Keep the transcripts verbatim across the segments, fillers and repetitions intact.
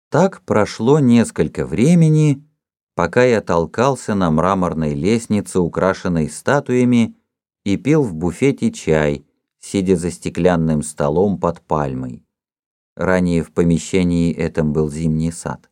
Так прошло несколько времени, пока я толкался на мраморной лестнице, украшенной статуями, и пил в буфете чай, сидя за стеклянным столом под пальмой. Ранее в помещении этом был зимний сад.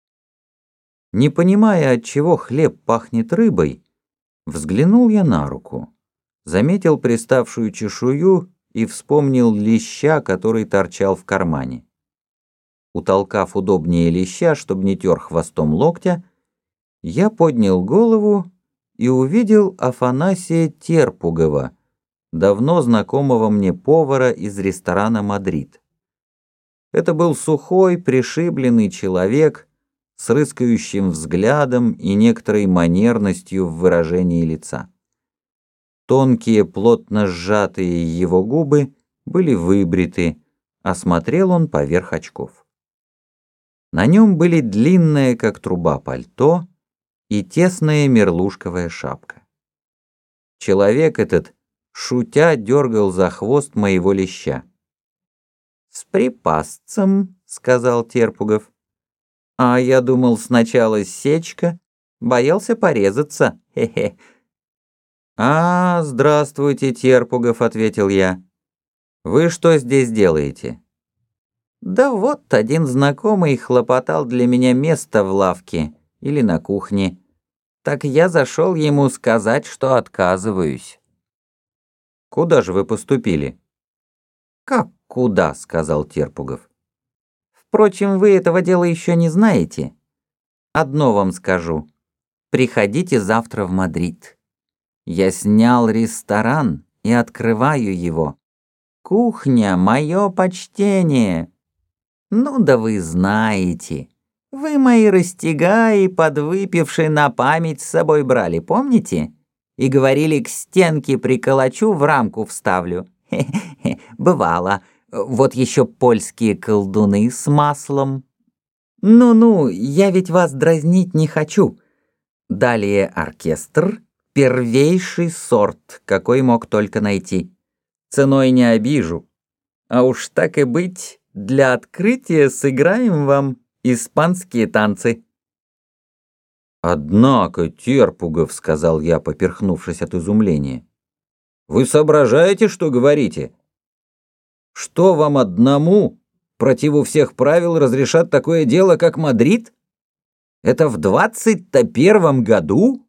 Не понимая, отчего хлеб пахнет рыбой, взглянул я на руку, заметил приставшую чешую и вспомнил леща, который торчал в кармане. Утолкав удобнее леща, чтобы не тер хвостом локтя, я поднял голову и увидел Афанасия Терпугова, давно знакомого мне повара из ресторана «Мадрид». Это был сухой, пришибленный человек с рыскающим взглядом и некоторой манерностью в выражении лица. Тонкие, плотно сжатые его губы были выбриты, а смотрел он поверх очков. На нем были длинное, как труба, пальто и тесная мерлушковая шапка. Человек этот, шутя, дергал за хвост моего леща. «С припасцем», — сказал Терпугов. «А я думал, сначала сечка, боялся порезаться, хе-хе». «А, здравствуйте, Терпугов», — ответил я. «Вы что здесь делаете?» «Да вот один знакомый хлопотал для меня место в лавке или на кухне. Так я зашел ему сказать, что отказываюсь». «Куда же вы поступили?» «Как куда?» — сказал Терпугов. «Впрочем, вы этого дела еще не знаете. Одно вам скажу. Приходите завтра в Мадрид. Я снял ресторан и открываю его. Кухня — мое почтение. Ну да вы знаете. Вы мои растягаи, подвыпившие, на память с собой брали, помните? И говорили, к стенке приколочу, в рамку вставлю. Хе-хе, бывало. Вот еще польские колдуны с маслом. Ну-ну, я ведь вас дразнить не хочу. Далее оркестр, первейший сорт, какой мог только найти. Ценой не обижу. А уж так и быть, для открытия сыграем вам испанские танцы». «Однако, Терпугов, — сказал я, поперхнувшись от изумления, — вы соображаете, что говорите? Что вам одному, противу всех правил, разрешат такое дело, как Мадрид? Это в двадцать-то первом году?»